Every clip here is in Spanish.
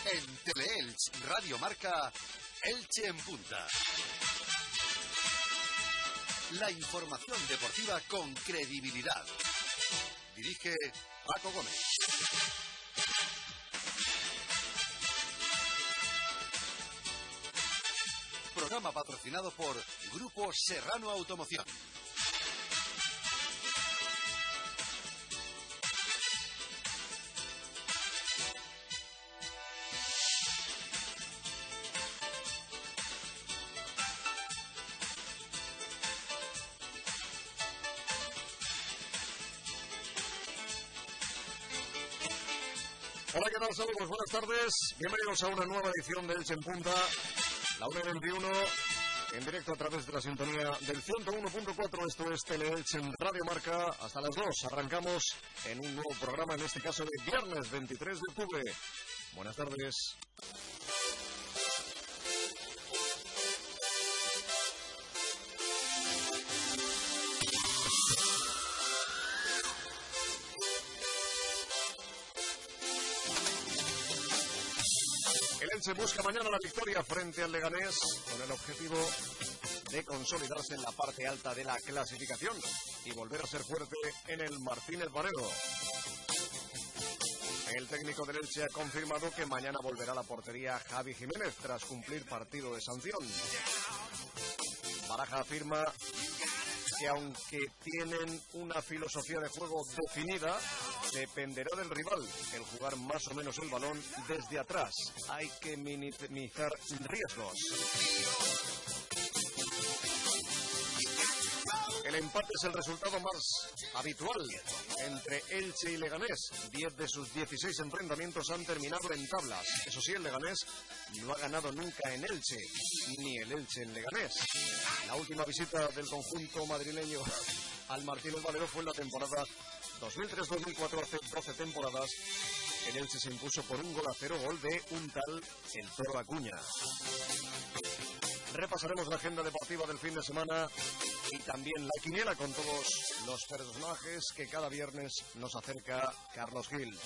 En Teleelch Radio Marca, Elche en Punta. La información deportiva con credibilidad. Dirige Paco Gómez. Programa patrocinado por Grupo Serrano Automoción. Hola, ¿qué tal? Saludos, buenas tardes. Bienvenidos a una nueva edición de Elche en Punta, la 1:21, en directo a través de la sintonía del 101.4. Esto es Teleelch en Radio Marca. Hasta las 2 arrancamos en un nuevo programa, en este caso de viernes 23 de octubre. Buenas tardes. Se busca mañana la victoria frente al Leganés con el objetivo de consolidarse en la parte alta de la clasificación y volver a ser fuerte en el Martínez Valero. El técnico del Elche ha confirmado que mañana volverá a la portería Javi Jiménez tras cumplir partido de sanción. Baraja afirma que aunque tienen una filosofía de juego definida, dependerá del rival el jugar más o menos el balón desde atrás. Hay que minimizar riesgos. El empate es el resultado más habitual entre Elche y Leganés. 10 de sus 16 enfrentamientos han terminado en tablas. Eso sí, el Leganés no ha ganado nunca en Elche, ni el Elche en Leganés. La última visita del conjunto madrileño al Martínez Valero fue en la temporada 2003-2004, hace 12 temporadas. El Elche se impuso por 1-0, gol de un tal El Toro Acuña. Repasaremos la agenda deportiva del fin de semana y también la quiniela con todos los personajes que cada viernes nos acerca Carlos Gil.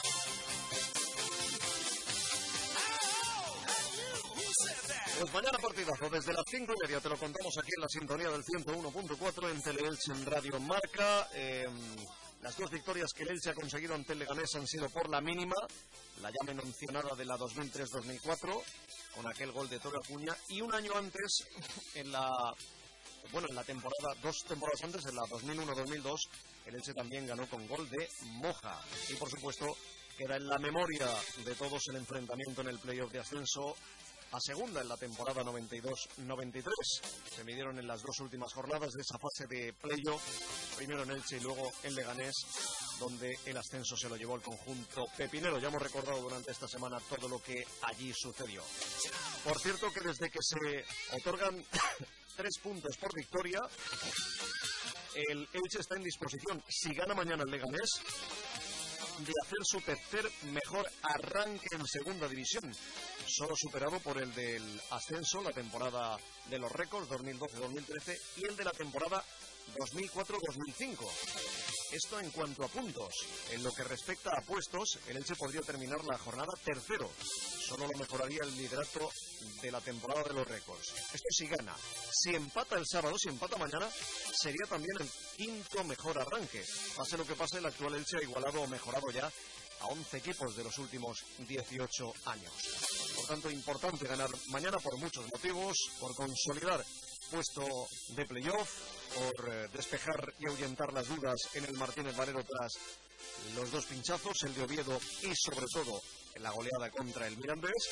Pues mañana partidazo, desde las 5:30 te lo contamos aquí en la sintonía del 101.4 en Teleelch en Radio Marca. Las dos victorias que el Elche ha conseguido ante el Leganés han sido por la mínima, la ya mencionada de la 2003-2004, con aquel gol de Toro Acuña, y un año antes, en la temporada, 2 temporadas antes, en la 2001-2002, el Elche también ganó con gol de Moja. Y por supuesto, queda en la memoria de todos el enfrentamiento en el playoff de ascenso a segunda en la temporada 92-93. Se midieron en las dos últimas jornadas de esa fase de playoff, primero en Elche y luego en Leganés, donde el ascenso se lo llevó el conjunto pepinero. Ya hemos recordado durante esta semana todo lo que allí sucedió. Por cierto, que desde que se otorgan 3 puntos por victoria, el Elche está en disposición, si gana mañana el Leganés, de hacer su tercer mejor arranque en segunda división, solo superado por el del ascenso, la temporada de los récords 2012-2013 y el de la temporada 2004-2005. Esto en cuanto a puntos. En lo que respecta a puestos, el Elche podría terminar la jornada tercero. Solo lo mejoraría el liderato de la temporada de los récords. Esto si gana. Si empata el sábado, si empata mañana, sería también el quinto mejor arranque. Pase lo que pase, el actual Elche ha igualado o mejorado ya a 11 equipos de los últimos 18 años. Por tanto, importante ganar mañana por muchos motivos, por consolidar puesto de playoff, por despejar y ahuyentar las dudas en el Martínez Valero tras los 2 pinchazos, el de Oviedo y sobre todo en la goleada contra el Mirandés,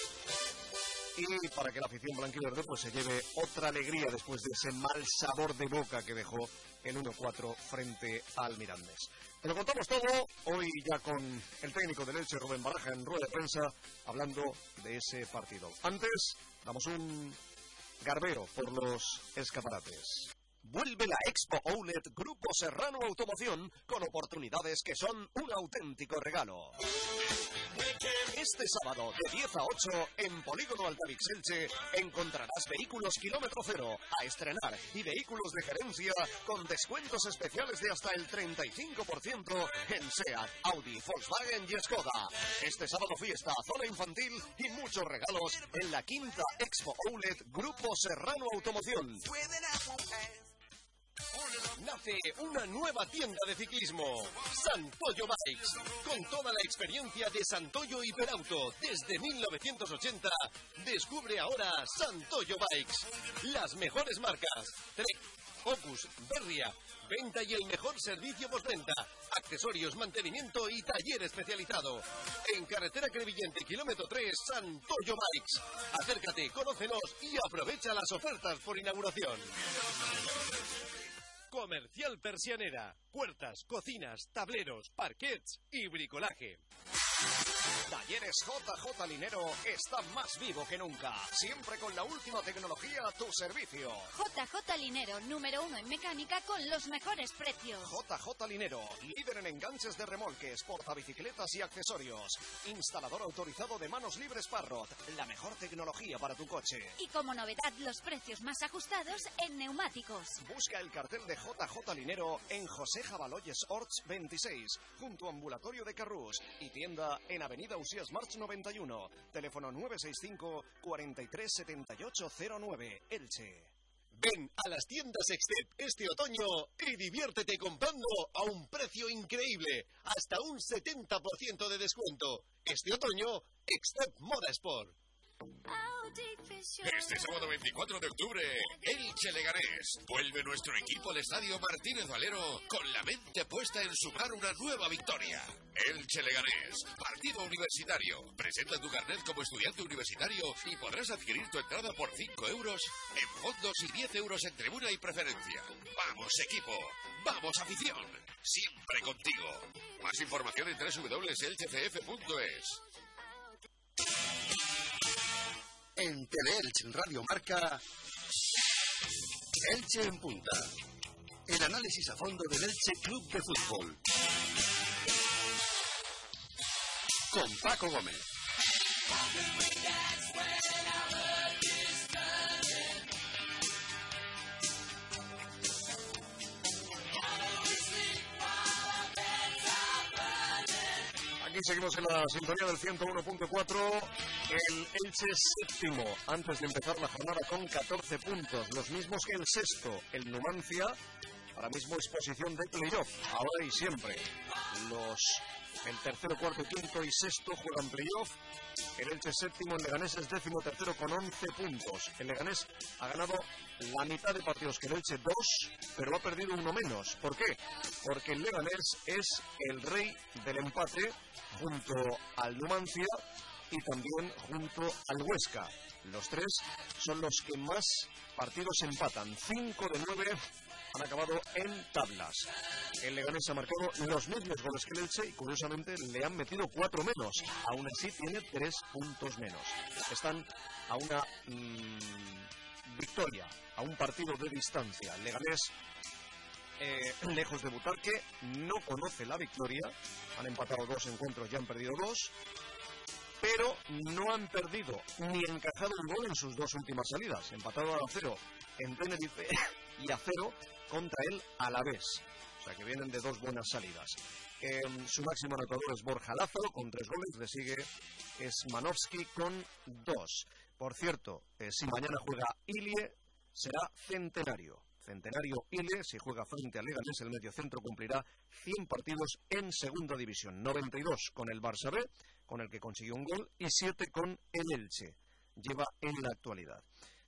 y para que la afición blanquiverde pues se lleve otra alegría después de ese mal sabor de boca que dejó el 1-4 frente al Mirandés. Te lo contamos todo hoy ya con el técnico del Elche, Rubén Baraja, en rueda de prensa, hablando de ese partido. Antes, damos un garbeo por los escaparates. Vuelve la Expo Outlet Grupo Serrano Automoción con oportunidades que son un auténtico regalo. Este sábado de 10 a 8 en Polígono Altavix Elche encontrarás vehículos kilómetro cero a estrenar y vehículos de gerencia con descuentos especiales de hasta el 35% en SEAT, Audi, Volkswagen y Skoda. Este sábado fiesta, zona infantil y muchos regalos en la quinta Expo Outlet Grupo Serrano Automoción. Nace una nueva tienda de ciclismo, Santoyo Bikes, con toda la experiencia de Santoyo Hiperauto desde 1980. Descubre ahora Santoyo Bikes, las mejores marcas, Trek, Focus, Berria, venta y el mejor servicio postventa, accesorios, mantenimiento y taller especializado. En carretera Crevillente, kilómetro 3, Santoyo Bikes. Acércate, conócenos y aprovecha las ofertas por inauguración. Comercial Persianera. Puertas, cocinas, tableros, parquets y bricolaje. Talleres JJ Linero está más vivo que nunca. Siempre con la última tecnología a tu servicio. JJ Linero, número 1 en mecánica con los mejores precios. JJ Linero, líder en enganches de remolques, portabicicletas y accesorios. Instalador autorizado de manos libres Parrot. La mejor tecnología para tu coche. Y como novedad, los precios más ajustados en neumáticos. Busca el cartel de JJ Linero en José Jabaloyes Orts 26, junto a Ambulatorio de Carrús, y tienda en Avenida Usías March 91, teléfono 965 43 7809, Elche. Ven a las tiendas Extep este otoño y diviértete comprando a un precio increíble, hasta un 70% de descuento. Este otoño, Extep Moda Sport. Este sábado 24 de octubre, Elche Leganés. Vuelve nuestro equipo al Estadio Martínez Valero con la mente puesta en sumar una nueva victoria. Elche Leganés, partido universitario. Presenta tu carnet como estudiante universitario y podrás adquirir tu entrada por 5 euros en fondos y 10 euros en tribuna y preferencia. ¡Vamos, equipo! ¡Vamos, afición! Siempre contigo. Más información en www.elchecf.es. En Teleelch Radio Marca, Elche en Punta. El análisis a fondo del Elche Club de Fútbol. Con Paco Gómez. Aquí seguimos en la sintonía del 101.4, el Elche séptimo, antes de empezar la jornada con 14 puntos, los mismos que el sexto, el Numancia, ahora mismo es posición de playoff, ahora y siempre. El tercero, cuarto, quinto y sexto juegan playoff, el Elche séptimo, el Leganés es décimo tercero con 11 puntos. El Leganés ha ganado la mitad de partidos que el Elche, 2, pero ha perdido uno menos. ¿Por qué? Porque el Leganés es el rey del empate junto al Numancia y también junto al Huesca. Los tres son los que más partidos empatan. 5 de 9 han acabado en tablas. El Leganés ha marcado los mismos goles que el Elche y curiosamente le han metido 4 menos. Aún así tiene 3 puntos menos. Están a una victoria, a un partido de distancia. El Leganés, lejos de Butarque, no conoce la victoria. Han empatado 2 encuentros, ya han perdido 2. Pero no han perdido ni encajado un gol en sus 2 últimas salidas. Empatado a 0 en Tenerife y a 0 contra el Alavés. O sea que vienen de 2 buenas salidas. Su máximo anotador es Borja Lázaro con 3 goles. Le sigue Smanovski con 2. Por cierto, si mañana juega Ilie, será centenario. Centenario Ilie, si juega frente al Leganés, el mediocentro cumplirá 100 partidos en segunda división. 92 con el Barça B, con el que consiguió un gol, y 7 con el Elche. Lleva en la actualidad.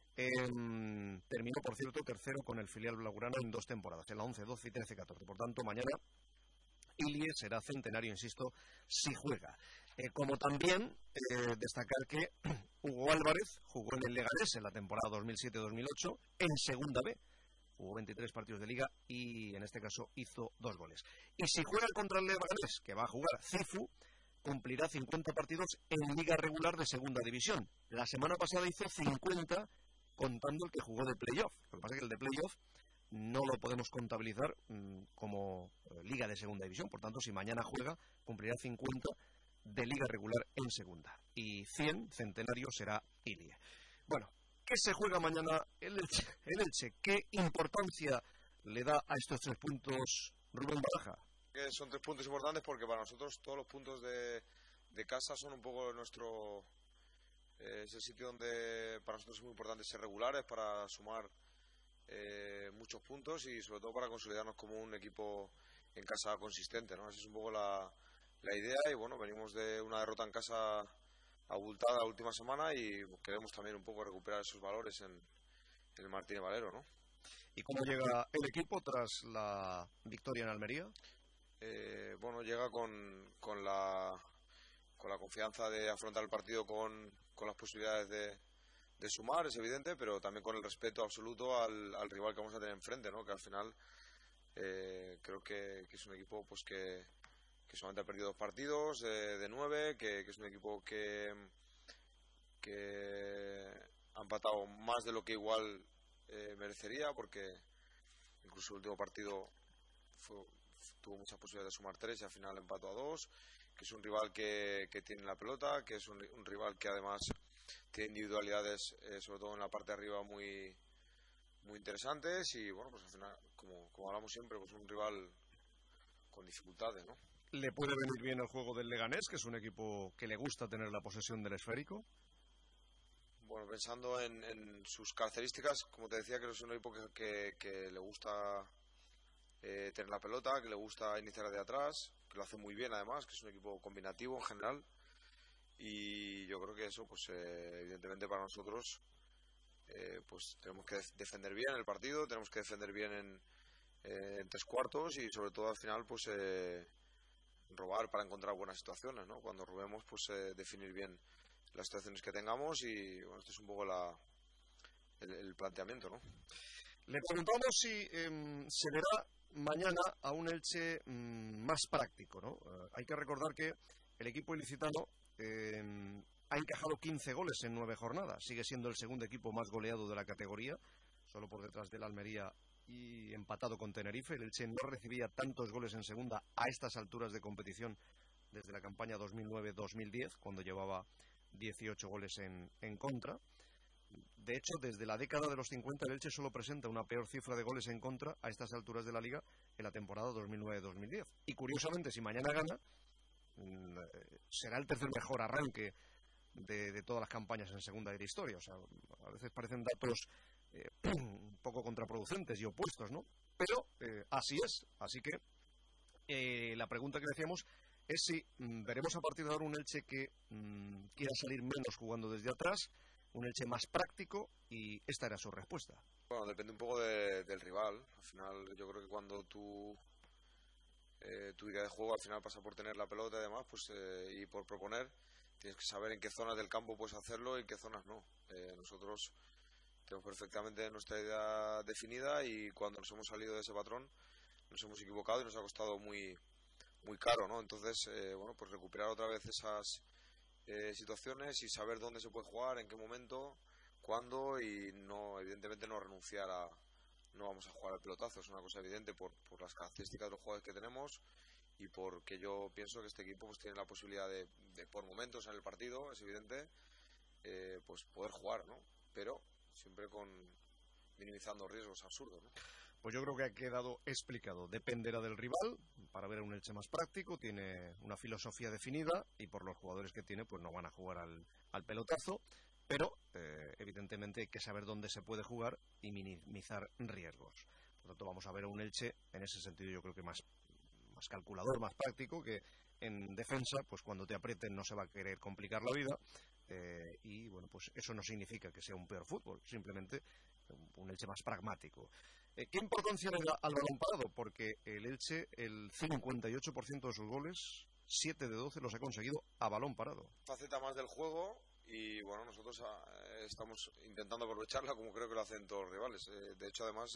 Terminó, por cierto, tercero con el filial blaugrana en 2 temporadas, en la 11, 12 y 13, 14. Por tanto, mañana Ilie será centenario, insisto, si juega. Como también destacar que Hugo Álvarez jugó en el Leganés en la temporada 2007-2008 en segunda B. Jugó 23 partidos de liga y en este caso hizo 2 goles. Y si juega contra el Leganés, que va a jugar Cifu, cumplirá 50 partidos en liga regular de segunda división. La semana pasada hizo 50 contando el que jugó de playoff. Lo que pasa es que el de playoff no lo podemos contabilizar como liga de segunda división. Por tanto, si mañana juega, cumplirá 50 de liga regular en segunda. Y 100, centenario, será Ilie. Bueno, ¿qué se juega mañana el Elche? ¿Qué importancia le da a estos 3 puntos Rubén Baraja? Que son 3 puntos importantes porque para nosotros todos los puntos de casa son un poco nuestro... es el sitio donde para nosotros es muy importante ser regulares para sumar muchos puntos y sobre todo para consolidarnos como un equipo en casa consistente, ¿no? Esa es un poco la idea y bueno, venimos de una derrota en casa abultada la última semana y queremos también un poco recuperar esos valores en el Martínez Valero, ¿no? ¿Y cómo llega el equipo tras la victoria en Almería? Bueno, llega con la confianza de afrontar el partido con las posibilidades de sumar, es evidente, pero también con el respeto absoluto al rival que vamos a tener enfrente, ¿no? Que al final creo que es un equipo pues que solamente ha perdido 2 partidos de 9, que es un equipo que ha empatado más de lo que igual merecería, porque incluso el último partido tuvo muchas posibilidades de sumar 3 y al final empató a 2, que es un rival que tiene la pelota, que es un rival que además tiene individualidades, sobre todo en la parte de arriba, muy muy interesantes y bueno, pues al final, como hablamos siempre, pues un rival con dificultades, ¿no? ¿Le puede venir bien el juego del Leganés, que es un equipo que le gusta tener la posesión del esférico? Bueno, pensando en sus características, como te decía, creo que es un equipo que le gusta tener la pelota, que le gusta iniciar de atrás, que lo hace muy bien además, que es un equipo combinativo en general y yo creo que eso, pues evidentemente para nosotros pues tenemos que defender bien el partido, tenemos que defender bien en 3 cuartos y sobre todo al final pues robar para encontrar buenas situaciones, ¿no? Cuando robemos pues definir bien las situaciones que tengamos y bueno, este es un poco el planteamiento, ¿no? Le preguntamos si se verá mañana a un Elche más práctico, ¿no? Hay que recordar que el equipo ilicitano ha encajado 15 goles en 9 jornadas, sigue siendo el segundo equipo más goleado de la categoría, solo por detrás del Almería y empatado con Tenerife. El Elche no recibía tantos goles en segunda a estas alturas de competición desde la campaña 2009-2010, cuando llevaba 18 goles en contra. De hecho, desde la década de los 50 el Elche solo presenta una peor cifra de goles en contra a estas alturas de la Liga en la temporada 2009-2010. Y curiosamente, si mañana gana, será el tercer mejor arranque de todas las campañas en segunda de la historia. O sea, a veces parecen datos un poco contraproducentes y opuestos, ¿no? Pero así es. Así que la pregunta que decíamos es si veremos a partir de ahora un Elche que quiera salir menos jugando desde atrás, un Elche más práctico, y esta era su respuesta. Bueno, depende un poco del rival. Al final yo creo que cuando tu idea de juego al final pasa por tener la pelota y demás, pues y por proponer, tienes que saber en qué zonas del campo puedes hacerlo y en qué zonas no. Nosotros tenemos perfectamente nuestra idea definida y cuando nos hemos salido de ese patrón nos hemos equivocado y nos ha costado muy muy caro, ¿no? Entonces, bueno, pues recuperar otra vez esas situaciones y saber dónde se puede jugar, en qué momento, cuándo y no, evidentemente no renunciar a no vamos a jugar al pelotazo, es una cosa evidente por las características de los jugadores que tenemos y porque yo pienso que este equipo pues tiene la posibilidad de por momentos en el partido, es evidente, pues poder jugar, ¿no? Pero siempre minimizando riesgos absurdos, ¿no? Pues yo creo que ha quedado explicado. Dependerá del rival. Para ver a un Elche más práctico, tiene una filosofía definida y por los jugadores que tiene, pues no van a jugar al pelotazo. Pero, evidentemente, hay que saber dónde se puede jugar y minimizar riesgos. Por lo tanto, vamos a ver a un Elche, en ese sentido, yo creo que más calculador, más práctico, que en defensa, pues cuando te aprieten no se va a querer complicar la vida. Y, bueno, pues eso no significa que sea un peor fútbol, simplemente un Elche más pragmático. ¿Qué importancia le da al balón parado? Porque el Elche, el 58% de sus goles, 7 de 12 los ha conseguido a balón parado. Faceta más del juego y bueno, nosotros estamos intentando aprovecharla como creo que lo hacen todos los rivales. De hecho, además,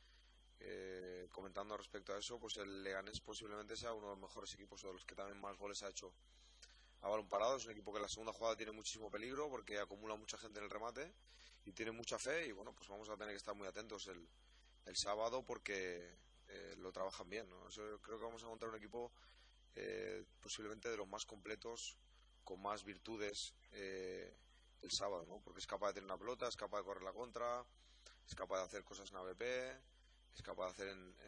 comentando respecto a eso, pues el Leganés posiblemente sea uno de los mejores equipos o de los que también más goles ha hecho a balón parado. Es un equipo que en la segunda jugada tiene muchísimo peligro porque acumula mucha gente en el remate y tiene mucha fe y bueno, pues vamos a tener que estar muy atentos el sábado porque lo trabajan bien, ¿no? Eso, creo que vamos a encontrar un equipo posiblemente de los más completos, con más virtudes el sábado, ¿no? Porque es capaz de tener una pelota, es capaz de correr la contra, es capaz de hacer cosas en AVP, es capaz de hacer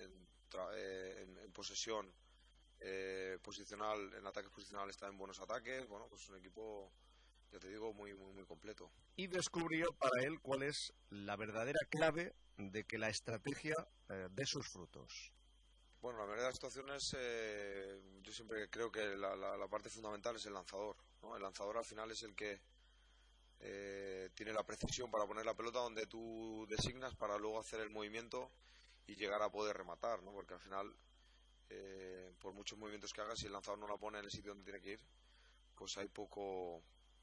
en posesión posicional, en ataques posicionales está en buenos ataques. Bueno, pues es un equipo, ya te digo, muy, muy, muy completo. Y descubrió para él cuál es la verdadera clave de que la estrategia dé sus frutos. Bueno, la verdad de las situaciones, yo siempre creo que la parte fundamental es el lanzador, ¿no? El lanzador al final es el que tiene la precisión para poner la pelota donde tú designas para luego hacer el movimiento y llegar a poder rematar, ¿no? Porque al final, por muchos movimientos que hagas, si el lanzador no la pone en el sitio donde tiene que ir, pues hay poco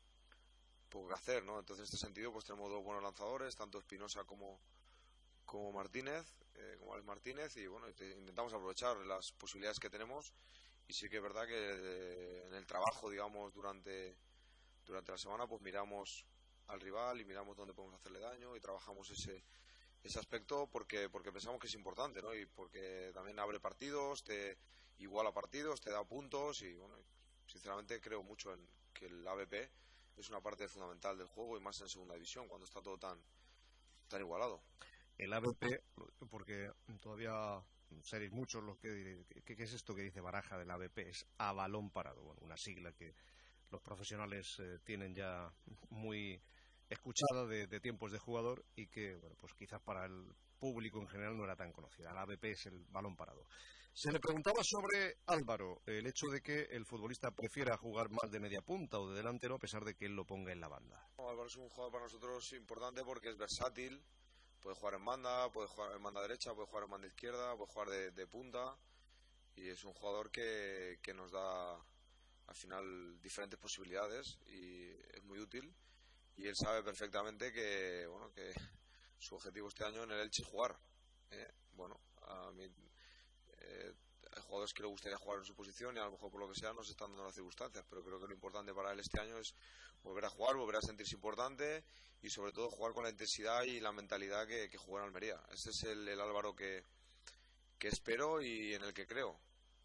que hacer, ¿no? Entonces, en este sentido, pues tenemos dos buenos lanzadores, tanto Espinosa como Martínez, como Alex Martínez, y bueno, intentamos aprovechar las posibilidades que tenemos. Y sí que es verdad que en el trabajo, digamos, durante la semana, pues miramos al rival y miramos dónde podemos hacerle daño y trabajamos ese aspecto porque pensamos que es importante, ¿no? Y porque también abre partidos, te iguala partidos, te da puntos y bueno, sinceramente creo mucho en que el AVP es una parte fundamental del juego y más en segunda división cuando está todo tan igualado. El AVP, porque todavía seréis muchos los que ¿qué es esto que dice Baraja del AVP? Es a balón parado, bueno, una sigla que los profesionales tienen ya muy escuchada de tiempos de jugador y que, bueno, pues quizás para el público en general no era tan conocida. El AVP es el balón parado. Se le preguntaba sobre Álvaro, el hecho de que el futbolista prefiera jugar más de media punta o de delantero a pesar de que él lo ponga en la banda. Álvaro es un jugador para nosotros importante porque es versátil, puede jugar en banda, puede jugar en banda derecha, puede jugar en banda izquierda, puede jugar de punta y es un jugador que nos da al final diferentes posibilidades y es muy útil y él sabe perfectamente que bueno, que su objetivo este año en el Elche es jugar. Bueno, a mí hay jugadores que le gustaría jugar en su posición y a lo mejor por lo que sea no se están dando las circunstancias, pero creo que lo importante para él este año es volver a jugar, volver a sentirse importante y sobre todo jugar con la intensidad y la mentalidad que jugó en Almería. Ese es el Álvaro que espero y en el que creo.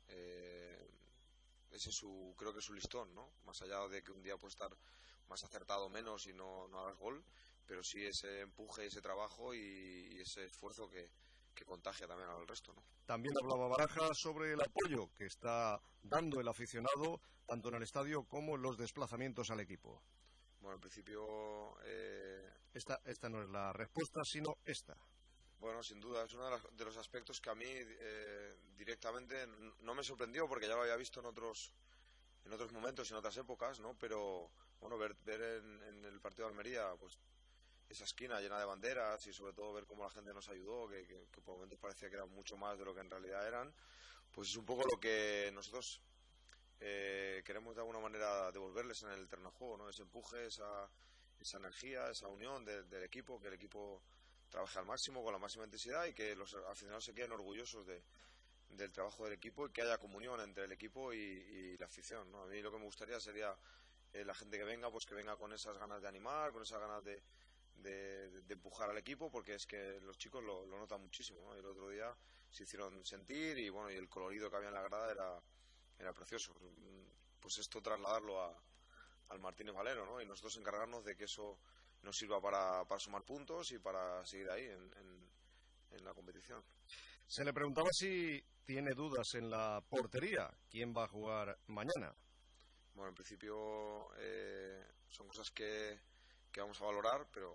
Ese es creo que es su listón, ¿no? Más allá de que un día puede estar más acertado o menos y no hagas gol, pero sí ese empuje, ese trabajo y ese esfuerzo que contagia también al resto, ¿no? También hablaba Baraja sobre el apoyo que está dando el aficionado tanto en el estadio como en los desplazamientos al equipo. Bueno, en principio esta no es la respuesta, sino esta. Bueno, sin duda, es uno de los aspectos que a mí directamente no me sorprendió porque ya lo había visto en otros momentos, en otras épocas, ¿no? Pero bueno, ver en el partido de Almería, pues esa esquina llena de banderas y sobre todo ver cómo la gente nos ayudó, que por momentos parecía que eran mucho más de lo que en realidad eran, pues es un poco lo que nosotros queremos de alguna manera devolverles en el terreno de juego, ¿no? Ese empuje, esa energía, esa unión del equipo, que el equipo trabaje al máximo, con la máxima intensidad y que los aficionados se queden orgullosos del trabajo del equipo y que haya comunión entre el equipo y la afición, ¿no? A mí lo que me gustaría sería la gente que venga, pues que venga con esas ganas de animar, con esas ganas de empujar al equipo, porque es que los chicos lo notan muchísimo, ¿no? El otro día se hicieron sentir y bueno, y el colorido que había en la grada era precioso. Pues esto trasladarlo al Martínez Valero, ¿no? Y nosotros encargarnos de que eso nos sirva para sumar puntos y para seguir ahí en la competición. Se le preguntaba si tiene dudas en la portería. ¿Quién va a jugar mañana? Bueno, en principio son cosas que vamos a valorar, pero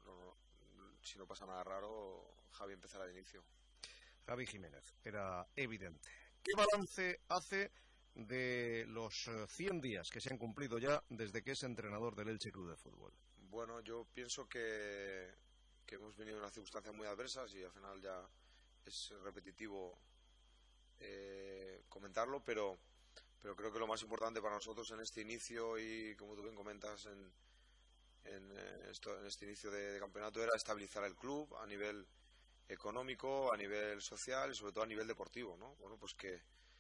si no pasa nada raro, Javi empezará de inicio. Javi Jiménez, era evidente. ¿Qué balance hace de los 100 días que se han cumplido ya desde que es entrenador del Elche Club de Fútbol? Bueno, yo pienso que hemos venido en unas circunstancias muy adversas y al final ya es repetitivo comentarlo, pero creo que lo más importante para nosotros en este inicio y como tú bien comentas en este inicio de campeonato era estabilizar el club a nivel económico, a nivel social y sobre todo a nivel deportivo, ¿no? Bueno, pues que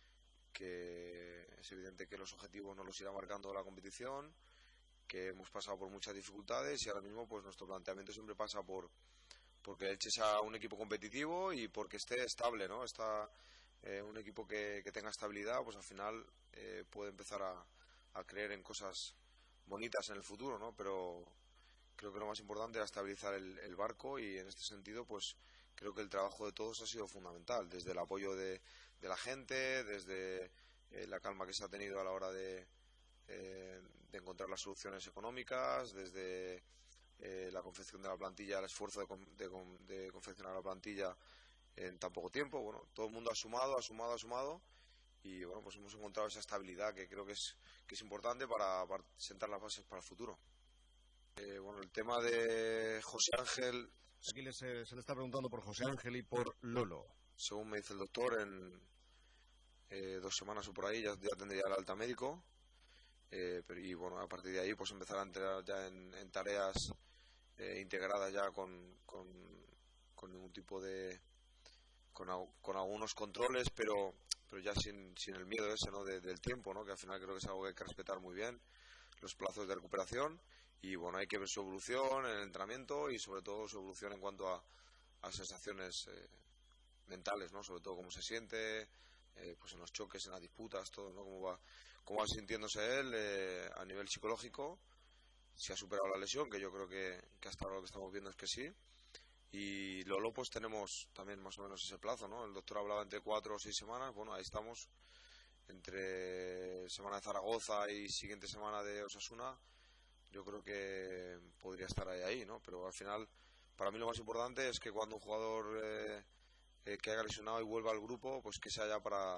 es evidente que los objetivos nos los irá marcando la competición, que hemos pasado por muchas dificultades y ahora mismo pues nuestro planteamiento siempre pasa por porque Elche sea un equipo competitivo y porque esté estable, ¿no? Está un equipo que tenga estabilidad, pues al final puede empezar a creer en cosas bonitas en el futuro, ¿no? Pero creo que lo más importante era estabilizar el barco, y en este sentido pues creo que el trabajo de todos ha sido fundamental, desde el apoyo de la gente, desde la calma que se ha tenido a la hora de encontrar las soluciones económicas, desde la confección de la plantilla, el esfuerzo de confeccionar la plantilla en tan poco tiempo. Bueno, todo el mundo ha sumado, y bueno, pues hemos encontrado esa estabilidad que creo que es importante para sentar las bases para el futuro. Bueno, el tema de José Ángel... Aquí se le está preguntando por José Ángel y por Lolo. Según me dice el doctor, en 2 semanas o por ahí ya tendría el alta médico. Y bueno, a partir de ahí pues empezar a entrar ya en tareas integradas ya con ningún tipo de... con algunos controles, pero ya sin el miedo ese, ¿no? del tiempo, ¿no? Que al final creo que es algo que hay que respetar muy bien, los plazos de recuperación. Y bueno, hay que ver su evolución en el entrenamiento, y sobre todo su evolución en cuanto a sensaciones mentales, ¿no? Sobre todo cómo se siente, pues en los choques, en las disputas, todo, ¿no? Cómo va sintiéndose él a nivel psicológico, si ha superado la lesión, que yo creo que hasta ahora lo que estamos viendo es que sí. Y Lolo, pues tenemos también más o menos ese plazo, ¿no? El doctor hablaba entre 4 o 6 semanas, bueno, ahí estamos, entre semana de Zaragoza y siguiente semana de Osasuna. Yo creo que podría estar ahí, ¿no? Pero al final, para mí lo más importante es que cuando un jugador que haya lesionado y vuelva al grupo, pues que sea ya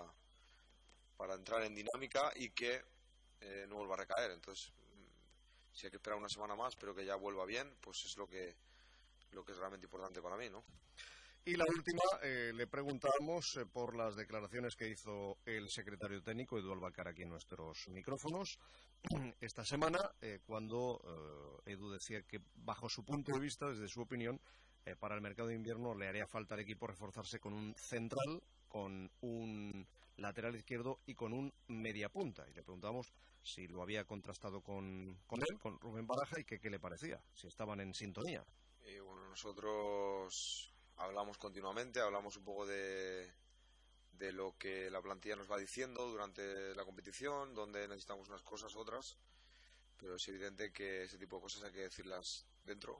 para entrar en dinámica y que no vuelva a recaer. Entonces, si hay que esperar una semana más, pero que ya vuelva bien, pues es lo que es realmente importante para mí, ¿no? Y la última, le preguntamos por las declaraciones que hizo el secretario técnico, Edu Albacar, aquí en nuestros micrófonos, esta semana, cuando Edu decía que, bajo su punto de vista, desde su opinión, para el mercado de invierno le haría falta al equipo reforzarse con un central, con un lateral izquierdo y con un mediapunta. Y le preguntamos si lo había contrastado con él, con Rubén Baraja, y qué le parecía, si estaban en sintonía. Bueno, nosotros hablamos continuamente, hablamos un poco de lo que la plantilla nos va diciendo durante la competición, donde necesitamos unas cosas, otras, pero es evidente que ese tipo de cosas hay que decirlas dentro,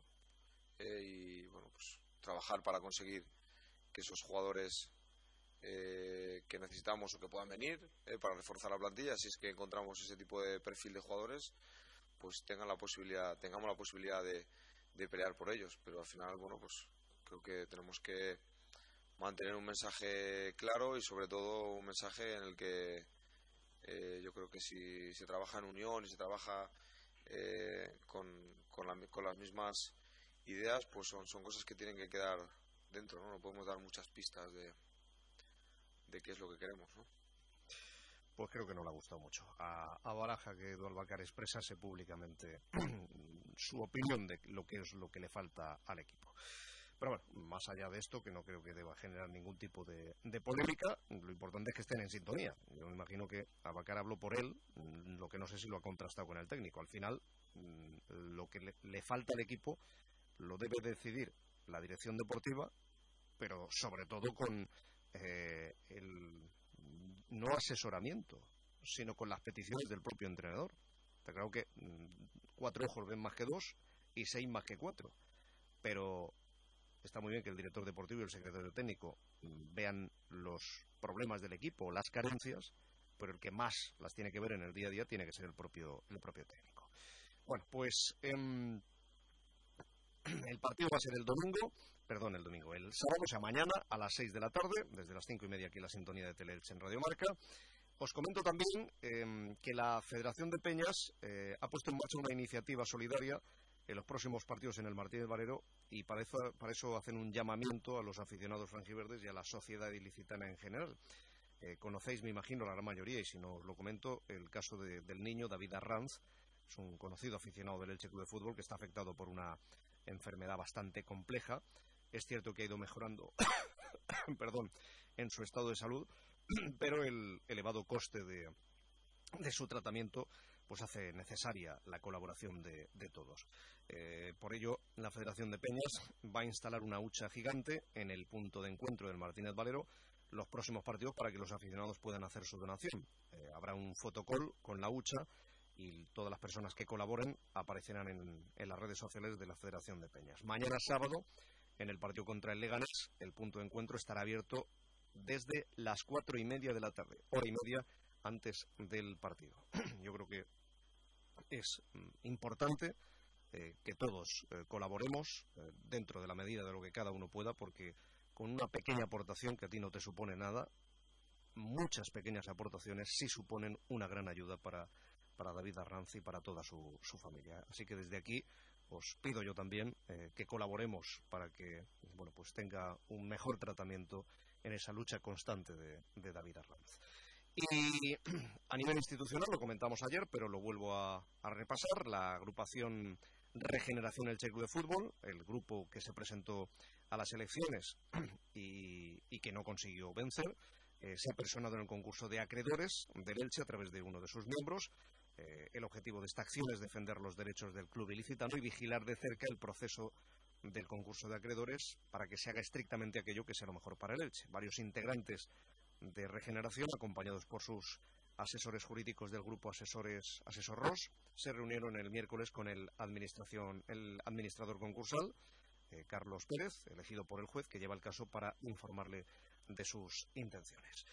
y bueno, pues trabajar para conseguir que esos jugadores que necesitamos o que puedan venir para reforzar la plantilla, si es que encontramos ese tipo de perfil de jugadores, pues tengamos la posibilidad de pelear por ellos. Pero al final, bueno, pues creo que tenemos que mantener un mensaje claro, y sobre todo un mensaje en el que yo creo que si se trabaja en unión y se trabaja con las mismas ideas, pues son cosas que tienen que quedar dentro, ¿no? No podemos dar muchas pistas de qué es lo que queremos, ¿no? Pues creo que no le ha gustado mucho a Baraja que Edu Albacar expresase públicamente su opinión de lo que le falta al equipo. Pero bueno, más allá de esto, que no creo que deba generar ningún tipo de polémica, lo importante es que estén en sintonía. Yo me imagino que Albacar habló por él, lo que no sé si lo ha contrastado con el técnico. Al final, lo que le falta al equipo lo debe decidir la dirección deportiva, pero sobre todo con el no asesoramiento, sino con las peticiones del propio entrenador. Está claro que 4 ojos ven más que 2 y 6 más que 4, pero está muy bien que el director deportivo y el secretario técnico vean los problemas del equipo, las carencias, pero el que más las tiene que ver en el día a día tiene que ser el propio técnico. Bueno, pues el partido va a ser el sábado, o sea, mañana a las 6 de la tarde, desde las 5:30 aquí en la sintonía de Teleelch en Radio Marca. Os comento también que la Federación de Peñas ha puesto en marcha una iniciativa solidaria en los próximos partidos en el Martínez Valero, y para eso hacen un llamamiento a los aficionados franjiverdes y a la sociedad ilicitana en general. Conocéis, me imagino, la gran mayoría, y si no os lo comento, el caso del niño David Arranz. Es un conocido aficionado del Elche Club de Fútbol que está afectado por una enfermedad bastante compleja. Es cierto que ha ido mejorando en su estado de salud, pero el elevado coste de su tratamiento pues hace necesaria la colaboración de todos. Por ello, la Federación de Peñas va a instalar una hucha gigante en el punto de encuentro del Martínez Valero los próximos partidos para que los aficionados puedan hacer su donación. Habrá un fotocall con la hucha y todas las personas que colaboren aparecerán en las redes sociales de la Federación de Peñas. Mañana sábado, en el partido contra el Leganés, el punto de encuentro estará abierto desde las 4:30 de la tarde, hora y media antes del partido. Yo creo que es importante que todos colaboremos dentro de la medida de lo que cada uno pueda, porque con una pequeña aportación que a ti no te supone nada, muchas pequeñas aportaciones sí suponen una gran ayuda para David Arranz y para toda su familia. Así que desde aquí os pido yo también que colaboremos para que pues tenga un mejor tratamiento en esa lucha constante de David Arranz. Y a nivel institucional, lo comentamos ayer, pero lo vuelvo a repasar, la agrupación Regeneración Elche Club de Fútbol, el grupo que se presentó a las elecciones y que no consiguió vencer, se ha personado en el concurso de acreedores del Elche a través de uno de sus miembros. El objetivo de esta acción es defender los derechos del club ilicitano y vigilar de cerca el proceso del concurso de acreedores para que se haga estrictamente aquello que sea lo mejor para el Elche. Varios integrantes de Regeneración, acompañados por sus asesores jurídicos del grupo Asesor Ross, se reunieron el miércoles con el administrador concursal, Carlos Pérez, elegido por el juez que lleva el caso, para informarle de sus intenciones.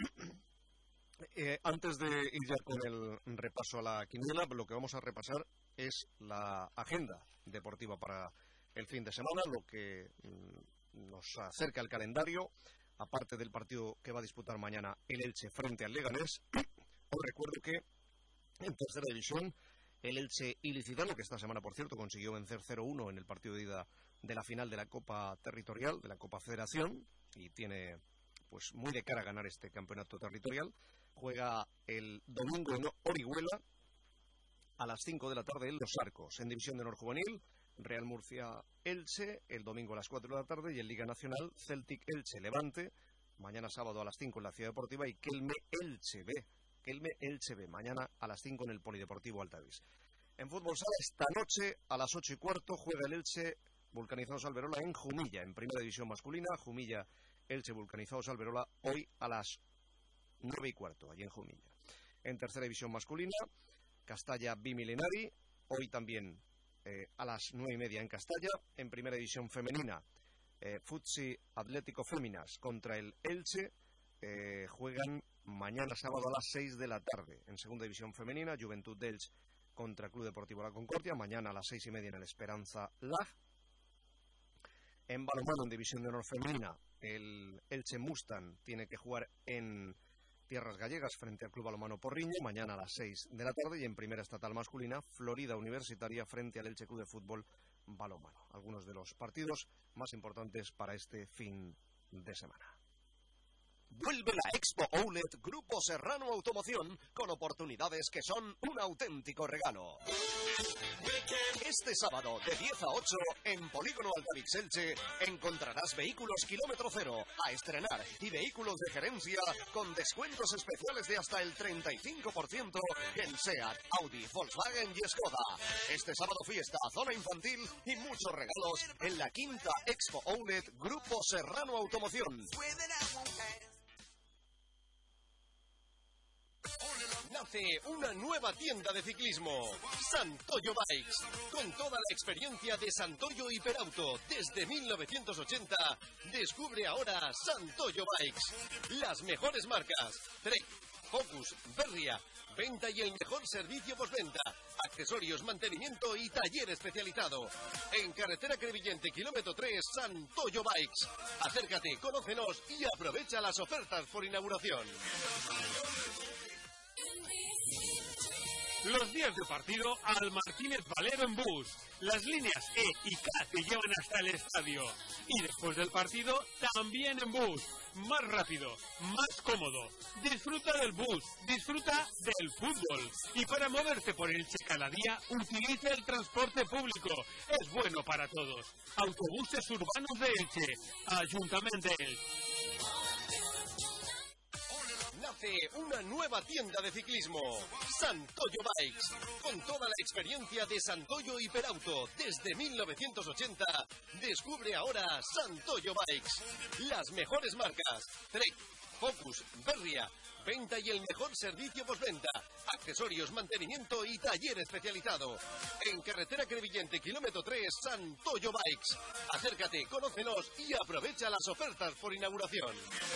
Antes de ir ya con el repaso a la quiniela, lo que vamos a repasar es la agenda deportiva para el fin de semana, lo que nos acerca al calendario. Aparte del partido que va a disputar mañana el Elche frente al Leganés, os recuerdo que en tercera división el Elche ilicitano, que esta semana, por cierto, consiguió vencer 0-1 en el partido de ida de la final de la Copa Territorial, de la Copa Federación, y tiene pues muy de cara a ganar este campeonato territorial, juega el domingo en Orihuela a las 5 de la tarde en Los Arcos. En división de honor juvenil, Real Murcia-Elche, el domingo a las 4 de la tarde, y en Liga Nacional, Celtic-Elche-Levante, mañana sábado a las 5 en la Ciudad Deportiva, y Kelme-Elche B, mañana a las 5 en el Polideportivo Altavix. En fútbol sala, esta noche a las 8:15 juega el Elche Vulcanizados Alberola en Jumilla, en primera división masculina. Jumilla-Elche Vulcanizados Alberola, hoy a las 9:15, allí en Jumilla. En tercera división masculina, Castalla Bimilenari, hoy también a las 9:30 en Castalla. En primera división femenina, Futsi Atlético Féminas contra el Elche, juegan mañana sábado a las 6 de la tarde. En segunda división femenina, Juventud de Elche contra Club Deportivo La Concordia, mañana a las 6:30 en el Esperanza Lag. En balonmano, en división de honor femenina, el Elche Mustang tiene que jugar en Tierras Gallegas frente al Club Balonmano Porriño, mañana a las 6 de la tarde. Y en primera estatal masculina, Florida Universitaria frente al Elche Club de Fútbol Balonmano. Algunos de los partidos más importantes para este fin de semana. Vuelve la Expo Outlet Grupo Serrano Automoción con oportunidades que son un auténtico regalo. Este sábado de 10 a 8 en Polígono Altavix Elche encontrarás vehículos kilómetro cero a estrenar y vehículos de gerencia con descuentos especiales de hasta el 35% en SEAT, Audi, Volkswagen y Skoda. Este sábado fiesta, zona infantil y muchos regalos en la quinta Expo Outlet Grupo Serrano Automoción. Nace una nueva tienda de ciclismo, Santoyo Bikes, con toda la experiencia de Santoyo Hiperauto desde 1980. Descubre ahora Santoyo Bikes, las mejores marcas, Trek, Focus, Berria, venta y el mejor servicio postventa, accesorios, mantenimiento y taller especializado. En carretera Crevillente, kilómetro 3, Santoyo Bikes. Acércate, conócenos y aprovecha las ofertas por inauguración. Los días de partido al Martínez Valero en bus. Las líneas E y K te llevan hasta el estadio. Y después del partido, también en bus. Más rápido, más cómodo. Disfruta del bus, disfruta del fútbol. Y para moverte por Elche cada día, utiliza el transporte público. Es bueno para todos. Autobuses urbanos de Elche. Ayuntamiento de Elche. ofrece una nueva tienda de ciclismo, Santoyo Bikes, con toda la experiencia de Santoyo y Perauto desde 1980. Descubre ahora Santoyo Bikes, las mejores marcas, Trek, Focus, Berria, venta y el mejor servicio postventa, accesorios, mantenimiento y taller especializado. En carretera Crevillente, kilómetro 3, Santoyo Bikes. Acércate, conócenos y aprovecha las ofertas por inauguración.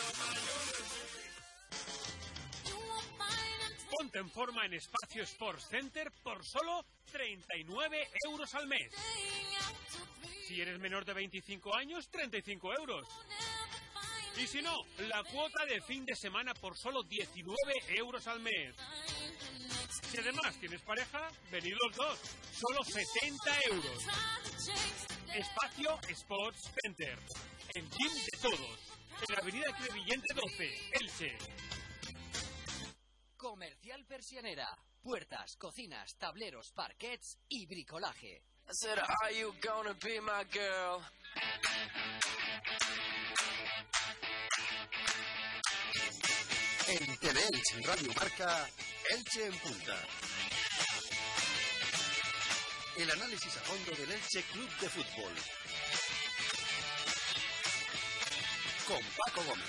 Ponte en forma en Espacio Sports Center por solo 39 euros al mes. Si eres menor de 25 años, 35 euros. Y si no, la cuota de fin de semana por solo 19 euros al mes. Si además tienes pareja, venid los dos, solo 70 euros. Espacio Sports Center, el gym de todos, en la avenida Crevillente 12, Elche. Comercial Persianera. Puertas, cocinas, tableros, parquets y bricolaje. I said, are you gonna be my girl? En Teleelch Radio Marca, Elche en Punta. El análisis a fondo del Elche Club de Fútbol. Con Paco Gómez.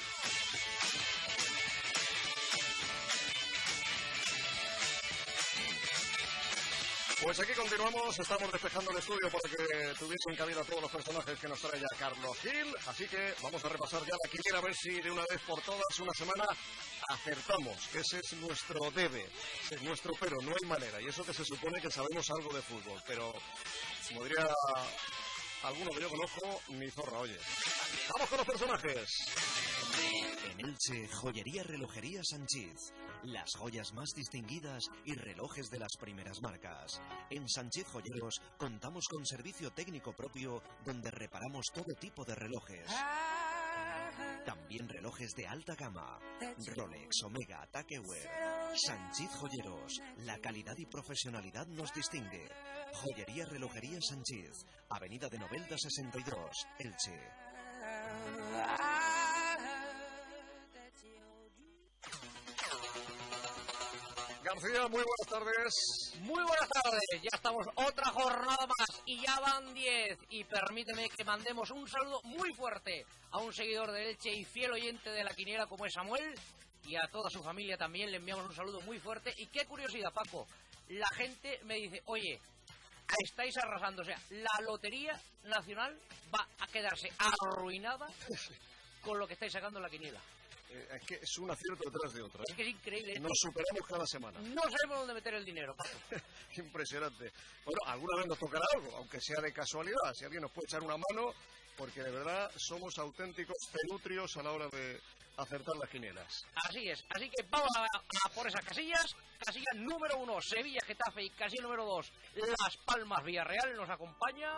Pues aquí continuamos, estamos despejando el estudio para que tuviesen cabida todos los personajes que nos trae ya Carlos Gil, así que vamos a repasar ya la quiniela a ver si de una vez por todas, una semana, acertamos, que ese es nuestro debe, es nuestro pero, no hay manera, y eso que se supone que sabemos algo de fútbol, pero como diría alguno que yo conozco, ni zorra, oye. ¡Vamos con los personajes! En Elche, Joyería Relojería Sánchez. Las joyas más distinguidas y relojes de las primeras marcas. En Sánchez Joyeros contamos con servicio técnico propio donde reparamos todo tipo de relojes. También relojes de alta gama. Rolex, Omega, Tag Heuer. Sánchez Joyeros. La calidad y profesionalidad nos distingue. Joyería Relojería Sánchez. Avenida de Novelda 62, Elche. García, muy buenas tardes. Muy buenas tardes, ya estamos otra jornada más y ya van 10 y permíteme que mandemos un saludo muy fuerte a un seguidor de Elche y fiel oyente de la quiniela como es Samuel y a toda su familia también le enviamos un saludo muy fuerte y qué curiosidad, Paco, la gente me dice, oye, estáis arrasando, o sea, la Lotería Nacional va a quedarse arruinada con lo que estáis sacando en la quiniela. Es que es un acierto detrás de otro, ¿eh? Es que es increíble. Nos superamos cada semana. No sabemos dónde meter el dinero, Paco. Impresionante. Bueno, alguna vez nos tocará algo, aunque sea de casualidad. Si alguien nos puede echar una mano, porque de verdad somos auténticos penutrios a la hora de acertar las quinielas. Así es. Así que vamos a por esas casillas. Casilla número 1, Sevilla, Getafe. Y casilla número 2, Las Palmas, Villarreal. Nos acompaña...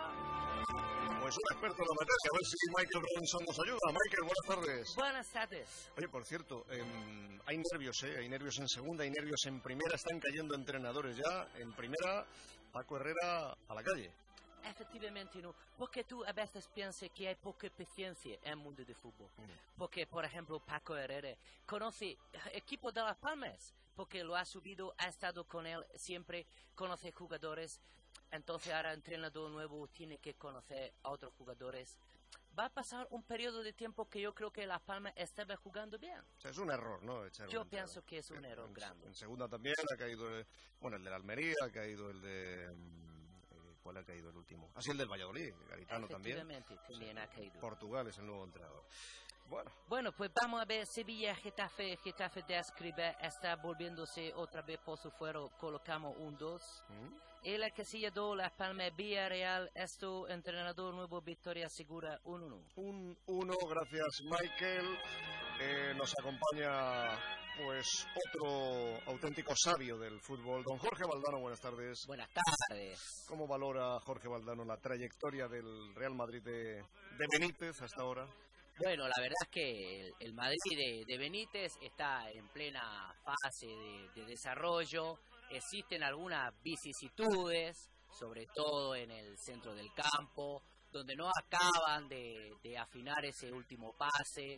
Pues un experto en la materia, a ver si Michael Robinson nos ayuda. Michael, buenas tardes. Buenas tardes. Oye, por cierto, hay nervios, hay nervios en segunda, hay nervios en primera, están cayendo entrenadores ya. En primera, Paco Herrera a la calle. Efectivamente, no. Porque tú a veces piensas que hay poca paciencia en el mundo del fútbol. Porque, por ejemplo, Paco Herrera conoce equipo de Las Palmas, porque lo ha subido, ha estado con él siempre, conoce jugadores. Entonces ahora el entrenador nuevo tiene que conocer a otros jugadores. Va a pasar un periodo de tiempo que yo creo que Las Palmas estaba jugando bien. O sea, es un error, ¿no? Yo pienso que es un error grande. En segunda también ha caído, el de la Almería, ha caído el de... ¿Cuál ha caído el último? Ah, sí, el del Valladolid, Garitano también. Efectivamente, también ha caído. Portugal es el nuevo entrenador. Bueno, pues vamos a ver Sevilla, Getafe de Escribá está volviéndose otra vez por su fuero, colocamos un 2. En la casilla 2, Las Palmas, Villarreal, esto, entrenador nuevo, victoria segura, 1-1. Un 1, gracias Michael. Nos acompaña pues otro auténtico sabio del fútbol, don Jorge Valdano, buenas tardes. Buenas tardes. ¿Cómo valora Jorge Valdano la trayectoria del Real Madrid de Benítez hasta ahora? Bueno, la verdad es que el Madrid de Benítez está en plena fase de desarrollo. Existen algunas vicisitudes, sobre todo en el centro del campo, donde no acaban de afinar ese último pase.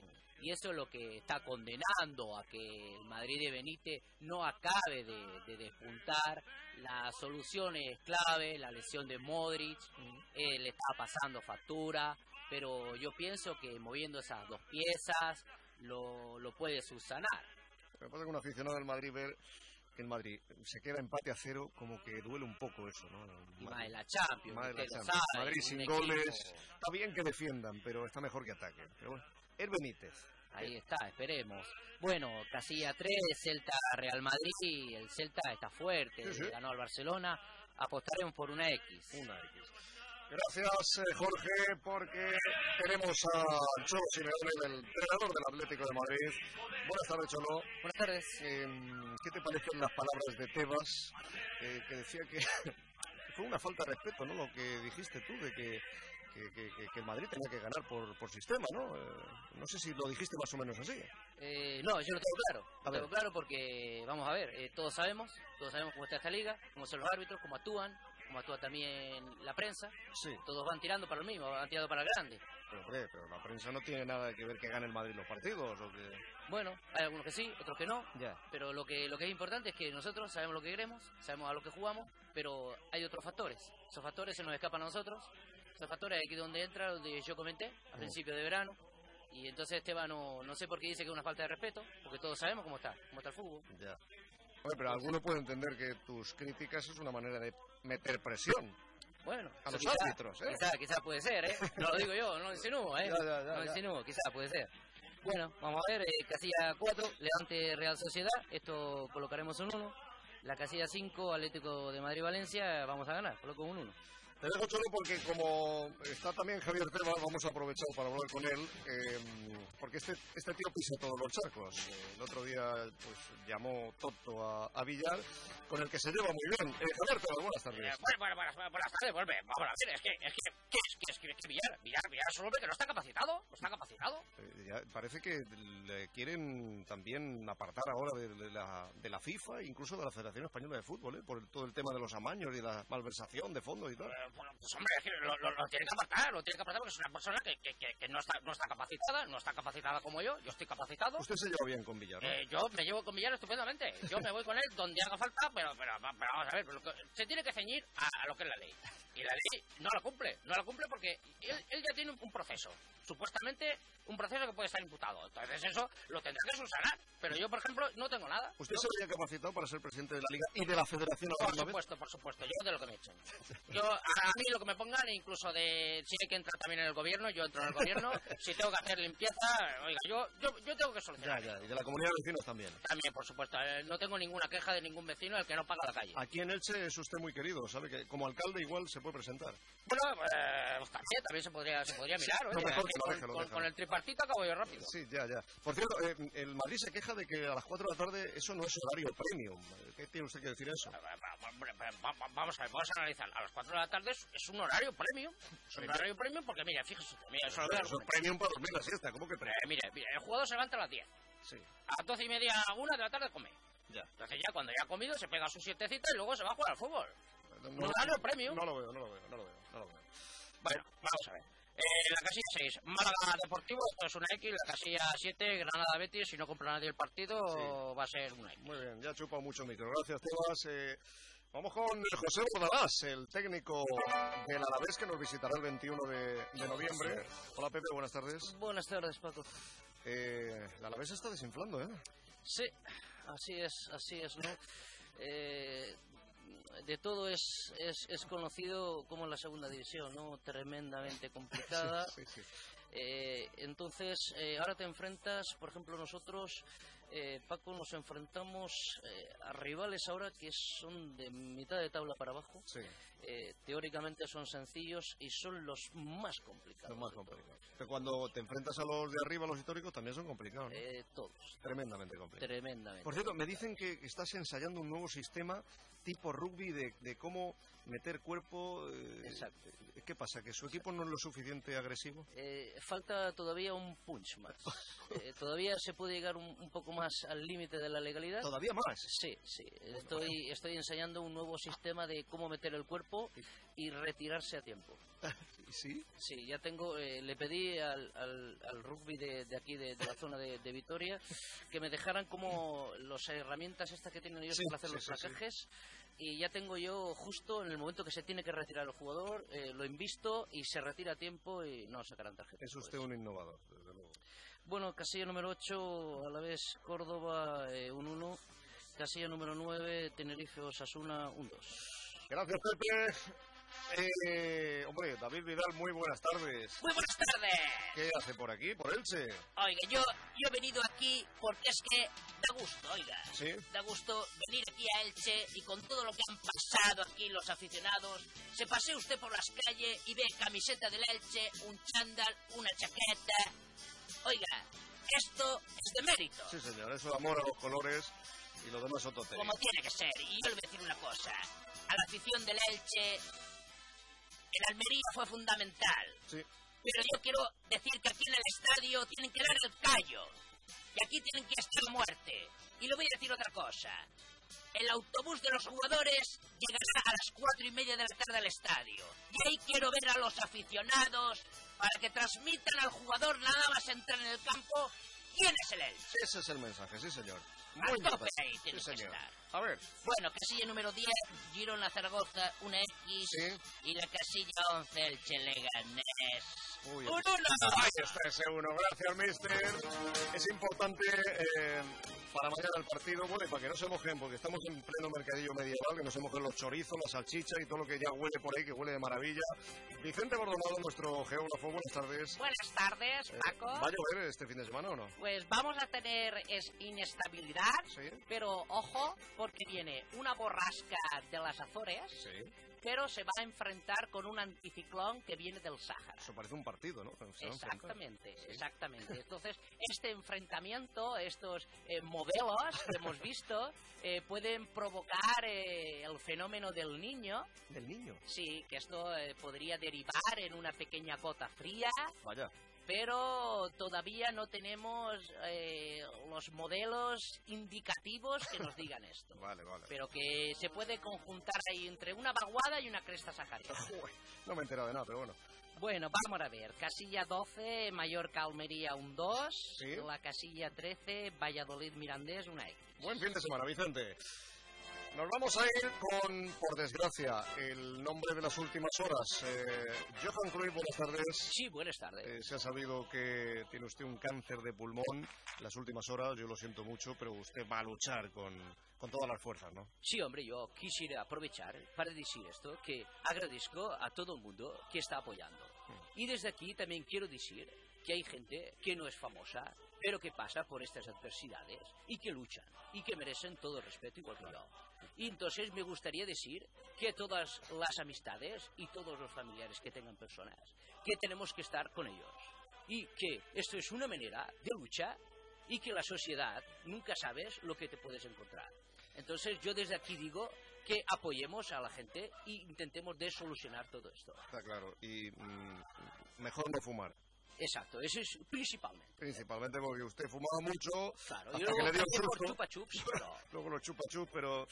Y eso es lo que está condenando a que el Madrid de Benítez no acabe de despuntar. La solución es clave, la lesión de Modric, le está pasando factura, pero yo pienso que moviendo esas dos piezas lo puede subsanar. Lo que pasa es que un aficionado del Madrid ver que el Madrid se queda empate a 0, como que duele un poco eso, ¿no? Y más en la Champions, Madrid sin goles, está bien que defiendan, pero está mejor que ataquen. Pero bueno, el Benítez. Ahí está, esperemos. Bueno, casilla 3, Celta Real Madrid, el Celta está fuerte, sí. Ganó al Barcelona, apostaremos por una X. Una X. Gracias, Jorge, porque tenemos a Cholo Simeone, el entrenador del Atlético de Madrid. Buenas tardes, Cholo. Buenas tardes. ¿Qué te parecen las palabras de Tebas, que decía que fue una falta de respeto, ¿no? Lo que dijiste tú, de que el Madrid tenía que ganar por sistema, ¿no? No sé si lo dijiste más o menos así. No, yo lo tengo claro. Lo tengo claro porque, vamos a ver, todos sabemos cómo está esta liga, cómo son los árbitros, cómo actúa también la prensa. Sí. Todos van tirando para lo mismo, van tirando para el grande. Pero la prensa no tiene nada que ver que gane el Madrid los partidos, ¿o qué? Bueno, hay algunos que sí, otros que no. Ya. Pero lo que es importante es que nosotros sabemos lo que queremos, sabemos a lo que jugamos, pero hay otros factores. Esos factores se nos escapan a nosotros. Esos factores aquí donde entra, donde yo comenté, a principio de verano. Y entonces Esteban no sé por qué dice que es una falta de respeto, porque todos sabemos cómo está el fútbol. Ya. Bueno, pero alguno puede entender que tus críticas es una manera de meter presión. Bueno, a los árbitros, ¿eh? Quizá puede ser, ¿eh? No lo digo yo, no lo insinúo, ¿eh? No lo insinúo, quizá puede ser. Bueno, vamos a ver, casilla 4, Levante Real Sociedad, esto colocaremos un 1. La casilla 5, Atlético de Madrid-Valencia, vamos a ganar, coloco un 1. Te dejo, Cholo, porque como está también Javier Tebas, vamos a aprovechar para hablar con él, porque este tío pisa todos los charcos. El otro día pues llamó tonto a Villar, con el que se lleva muy bien. Javier Tebas, buenas tardes. Buenas tardes, vuelve. Vamos a ver, es que Villar es un hombre que no está capacitado, Ya parece que le quieren también apartar ahora de la FIFA e incluso de la Federación Española de Fútbol, por todo el tema de los amaños y la malversación de fondos y tal. Bueno, pues hombre, es que lo tiene que apartar porque es una persona que no está capacitada como yo estoy capacitado. Usted se lleva bien con Villar, ¿no? Yo me llevo con Villar estupendamente, yo me voy con él donde haga falta, pero vamos a ver, se tiene que ceñir a lo que es la ley. Y la ley no la cumple porque él ya tiene un proceso, supuestamente un proceso que puede estar imputado. Entonces eso lo tendrá que subsanar. Pero yo, por ejemplo, no tengo nada. ¿Usted se habría capacitado para ser presidente de la Liga y de la Federación? Por supuesto. Yo de lo que me echen. Yo, a mí lo que me pongan, incluso de si hay que entrar también en el gobierno, yo entro en el gobierno. Si tengo que hacer limpieza, oiga, yo tengo que solucionar. Ya. Y de la comunidad de vecinos también. También, por supuesto. No tengo ninguna queja de ningún vecino del que no paga la calle. Aquí en Elche es usted muy querido, ¿sabe? Que como alcalde igual se puede presentar. Bueno, también se podría mirar. Oye, mejor que lo deje. Con el tripartito acabo yo rápido. Sí, ya. Por cierto, el Madrid se queja de que a las 4 de la tarde eso no es horario premium. ¿Qué tiene usted que decir eso? Vamos a ver, vamos a analizar. A las 4 de la tarde es un horario premium. Es un horario premium porque, mira, fíjese usted. Mira, es un premium para dormir la siesta. ¿Cómo que premium? Mire, el jugador se levanta a las 10. Sí. A las 12:30, a 1 de la tarde come. Ya. Entonces ya cuando ya ha comido se pega sus siestecitas y luego se va a jugar al fútbol. Un horario premium. No lo veo. Bueno, vamos a ver. La casilla 6, Málaga Deportivo, esto es una X. La casilla 7, Granada Betis. Si no compra nadie el partido, sí, va a ser una X. Muy bien, ya ha chupado mucho micro. Gracias, Tebas. Vamos con José Bordalás, el técnico del Alavés, que nos visitará el 21 de noviembre. Hola, Pepe, buenas tardes. Buenas tardes, Paco. El Alavés está desinflando, ¿eh? Sí, así es, ¿no? De todo es conocido como la segunda división, ¿no? Tremendamente complicada. Sí. Entonces, ahora te enfrentas, por ejemplo, nosotros, Paco, nos enfrentamos a rivales ahora que son de mitad de tabla para abajo. Sí. Teóricamente son sencillos y son los más complicados. Los más complicados. Pero cuando te enfrentas a los de arriba, los históricos, también son complicados, ¿no? Todos. Tremendamente complicados. Tremendamente. Por cierto, me dicen que estás ensayando un nuevo sistema tipo rugby de cómo meter cuerpo. Exacto. ¿Qué pasa? ¿Que su equipo no es lo suficiente agresivo? Falta todavía un punch más. Todavía se puede llegar un poco más al límite de la legalidad. ¿Todavía más? Sí. Estoy ensayando un nuevo sistema de cómo meter el cuerpo y retirarse a tiempo. ¿Sí? Sí, ya tengo, le pedí al rugby de aquí, de la zona de Vitoria, que me dejaran como las herramientas estas que tienen ellos para hacer los placajes. Y ya tengo yo, justo en el momento que se tiene que retirar el jugador, lo invisto y se retira a tiempo y no sacarán tarjeta. Es usted un innovador, desde luego. Bueno, casilla número 8, a la vez Córdoba, 1-1. Casilla número 9, Tenerife Osasuna, 1-2. Gracias, Pepe. Hombre, David Vidal, muy buenas tardes. Muy buenas tardes. ¿Qué hace por aquí, por Elche? Oiga, yo he venido aquí porque es que da gusto, oiga. ¿Sí? Da gusto venir aquí a Elche y con todo lo que han pasado aquí los aficionados, se pasea usted por las calles y ve camiseta del Elche, un chándal, una chaqueta. Oiga, esto es de mérito. Sí, señor, eso amor a los colores y lo demás otro tema. Como tiene que ser. Y yo le voy a decir una cosa. A la afición del Elche, en Almería fue fundamental. Sí. Pero yo quiero decir que aquí en el estadio tienen que dar el callo. Y aquí tienen que estar a muerte. Y le voy a decir otra cosa. El autobús de los jugadores llegará a las 4:30 de la tarde al estadio. Y ahí quiero ver a los aficionados para que transmitan al jugador nada más entrar en el campo quién es el Elche. Ese es el mensaje, sí, señor. Muy tope ahí tiene sí, que señor. estar. A ver. Bueno, casilla número 10, Girona Zaragoza, una X. Sí. Y la casilla 11, Elche Leganés. Uy, ¡Un 1! Ahí está ese 1. Gracias, mister. Es importante para mañana el partido, bueno, y para que no se mojen, porque estamos en pleno mercadillo medieval, que no se mojen los chorizos, la salchicha y todo lo que ya huele por ahí, que huele de maravilla. Vicente Bordonado, nuestro geógrafo, buenas tardes. Buenas tardes, Paco. ¿Va a llover este fin de semana o no? Pues vamos a tener inestabilidad, sí, pero ojo, porque viene una borrasca de las Azores, sí, pero se va a enfrentar con un anticiclón que viene del Sáhara. Eso parece un partido, ¿no? Exactamente, sí, exactamente. Entonces, este enfrentamiento, estos modelos que hemos visto, pueden provocar el fenómeno del Niño. ¿Del Niño? Sí, que esto podría derivar en una pequeña gota fría. Vaya. Pero todavía no tenemos los modelos indicativos que nos digan esto. Vale, vale. Pero que se puede conjuntar ahí entre una vaguada y una cresta sahariana. No me he enterado de nada, pero bueno. Bueno, vamos a ver. Casilla 12, Mallorca Almería, un 2. ¿Sí? La casilla 13, Valladolid Mirandés, una X. Buen fin de semana, Vicente. Nos vamos a ir con, por desgracia, el nombre de las últimas horas. Johan Cruyff, buenas tardes. Sí, buenas tardes. Se ha sabido que tiene usted un cáncer de pulmón las últimas horas. Yo lo siento mucho, pero usted va a luchar con todas las fuerzas, ¿no? Sí, hombre, yo quisiera aprovechar para decir esto, que agradezco a todo el mundo que está apoyando. Y desde aquí también quiero decir que hay gente que no es famosa, pero que pasa por estas adversidades y que luchan y que merecen todo el respeto igual que yo. Y entonces me gustaría decir que todas las amistades y todos los familiares que tengan personas, que tenemos que estar con ellos. Y que esto es una manera de lucha y que la sociedad nunca sabes lo que te puedes encontrar. Entonces yo desde aquí digo que apoyemos a la gente e intentemos de solucionar todo esto. Está claro. Y mejor no fumar. Exacto, eso es principalmente. Principalmente porque usted fumaba mucho, claro, hasta yo que le dio por chupa-chups, pero... Luego los chupa-chups, pero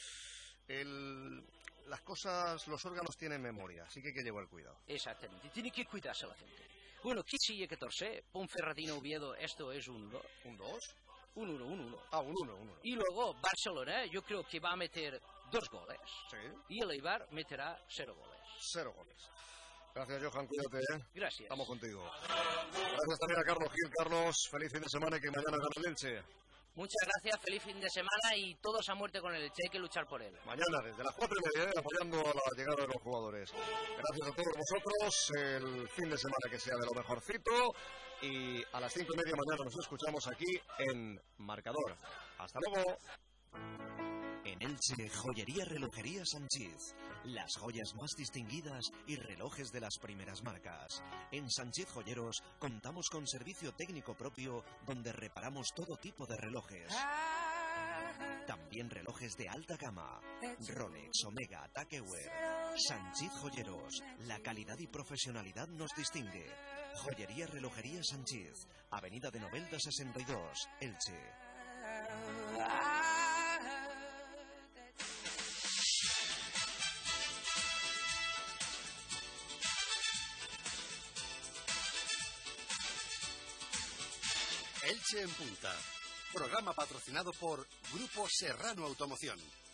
las cosas, los órganos tienen memoria, así que hay que llevar cuidado. Exactamente, tiene que cuidarse la gente. Bueno, casilla 14, Ponferradina Oviedo, esto es un 2. ¿Un 2? Un 1. Ah, un 1. Y luego Barcelona, yo creo que va a meter 2 goles. Sí. Y el Eibar meterá 0 goles. 0 goles. Gracias, Johan, cuídate, ¿eh? Gracias. Estamos contigo. Gracias también a Carlos Gil. Carlos, feliz fin de semana y que mañana gane el Elche. Muchas gracias, feliz fin de semana y todos a muerte con el Elche, hay que luchar por él. Mañana, desde las 4:30, apoyando a la llegada de los jugadores. Gracias a todos vosotros, el fin de semana que sea de lo mejorcito y a las 5:30 mañana nos escuchamos aquí en Marcador. ¡Hasta luego! En Elche, Joyería Relojería Sanchiz. Las joyas más distinguidas y relojes de las primeras marcas. En Sanchiz Joyeros contamos con servicio técnico propio donde reparamos todo tipo de relojes. También relojes de alta gama. Rolex, Omega, Tag Heuer. Sanchis Joyeros. La calidad y profesionalidad nos distingue. Joyería Relojería Sanchis. Avenida de Novelda 62, Elche. Elche en Punta. Programa patrocinado por Grupo Serrano Automoción.